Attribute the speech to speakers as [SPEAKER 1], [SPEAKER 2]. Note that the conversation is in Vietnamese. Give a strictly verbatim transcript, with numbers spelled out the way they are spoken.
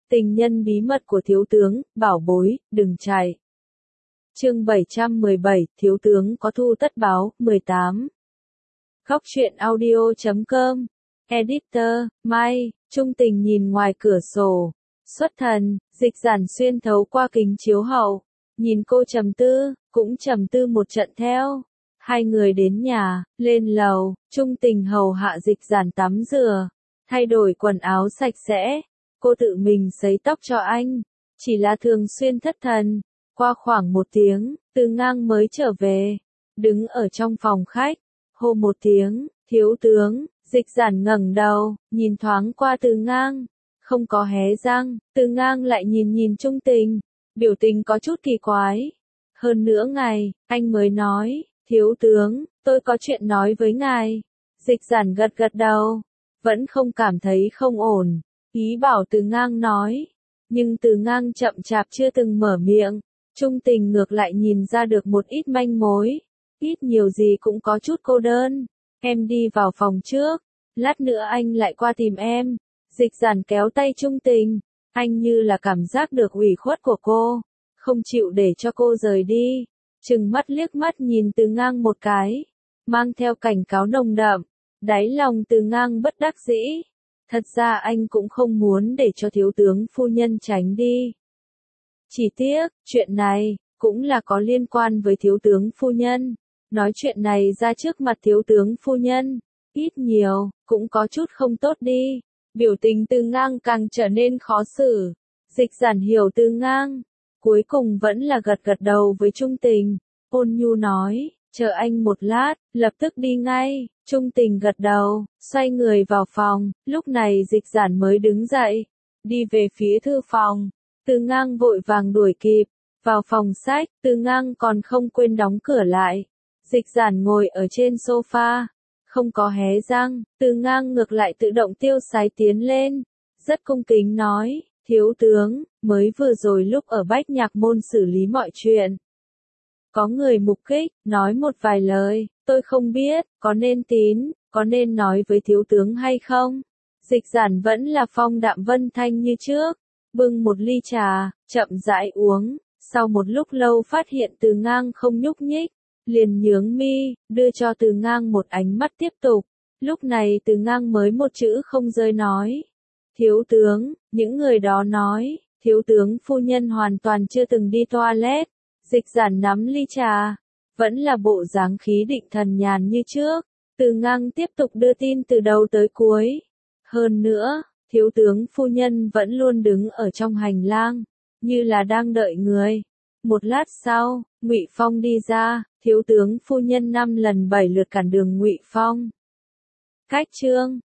[SPEAKER 1] Tình nhân bí mật của thiếu tướng, bảo bối, đừng chạy. Chương bảy trăm mười bảy, thiếu tướng có thu tất báo, mười tám. Góc truyện audio chấm com. Editor, Mai, Trung Tình nhìn ngoài cửa sổ. Xuất thần, Dịch Giản xuyên thấu qua kính chiếu hậu. Nhìn cô trầm tư, cũng trầm tư một trận theo. Hai người đến nhà, lên lầu, Trung Tình hầu hạ Dịch Giản tắm rửa, thay đổi quần áo sạch sẽ. Cô tự mình sấy tóc cho anh, chỉ là thường xuyên thất thần. Qua khoảng một tiếng, Từ Ngang mới trở về, đứng ở trong phòng khách, hô một tiếng, thiếu tướng. Dịch Giản ngẩng đầu, nhìn thoáng qua Từ Ngang, không có hé răng. Từ Ngang lại nhìn nhìn Trung Tình, biểu tình có chút kỳ quái. Hơn nửa ngày, anh mới nói, thiếu tướng, tôi có chuyện nói với ngài. Dịch Giản gật gật đầu, vẫn không cảm thấy không ổn, ý bảo Từ Ngang nói, nhưng Từ Ngang chậm chạp chưa từng mở miệng. Trung Tình ngược lại nhìn ra được một ít manh mối, ít nhiều gì cũng có chút cô đơn. Em đi vào phòng trước, lát nữa anh lại qua tìm em. Dịch Giản kéo tay Trung Tình, anh như là cảm giác được ủy khuất của cô, không chịu để cho cô rời đi, trừng mắt liếc mắt nhìn Từ Ngang một cái, mang theo cảnh cáo nồng đậm. Đáy lòng Từ Ngang bất đắc dĩ, thật ra anh cũng không muốn để cho thiếu tướng phu nhân tránh đi. Chỉ tiếc, chuyện này cũng là có liên quan với thiếu tướng phu nhân. Nói chuyện này ra trước mặt thiếu tướng phu nhân, ít nhiều cũng có chút không tốt đi. Biểu tình Từ Ngang càng trở nên khó xử. Dịch Giản hiểu Từ Ngang, cuối cùng vẫn là gật gật đầu với Trung Tình, ôn nhu nói, chờ anh một lát, lập tức đi ngay. Trung Tình gật đầu, xoay người vào phòng. Lúc này Dịch Giản mới đứng dậy, đi về phía thư phòng. Từ Ngang vội vàng đuổi kịp, vào phòng sách. Từ Ngang còn không quên đóng cửa lại. Dịch Giản ngồi ở trên sofa, không có hé răng. Từ Ngang ngược lại tự động tiêu sái tiến lên, rất cung kính nói, thiếu tướng, mới vừa rồi lúc ở Bách Nhạc Môn xử lý mọi chuyện, có người mục kích, nói một vài lời, tôi không biết, có nên tín, có nên nói với thiếu tướng hay không? Dịch Giản vẫn là phong đạm vân thanh như trước, bưng một ly trà, chậm rãi uống, sau một lúc lâu phát hiện Từ Ngang không nhúc nhích, liền nhướng mi, đưa cho Từ Ngang một ánh mắt tiếp tục. Lúc này Từ Ngang mới một chữ không rơi nói, thiếu tướng, những người đó nói, thiếu tướng phu nhân hoàn toàn chưa từng đi toilet. Dịch Giản nắm ly trà, vẫn là bộ dáng khí định thần nhàn như trước. Từ Ngang tiếp tục đưa tin từ đầu tới cuối. Hơn nữa, thiếu tướng phu nhân vẫn luôn đứng ở trong hành lang, như là đang đợi người. Một lát sau, Ngụy Phong đi ra, thiếu tướng phu nhân năm lần bảy lượt cản đường Ngụy Phong. Cách chương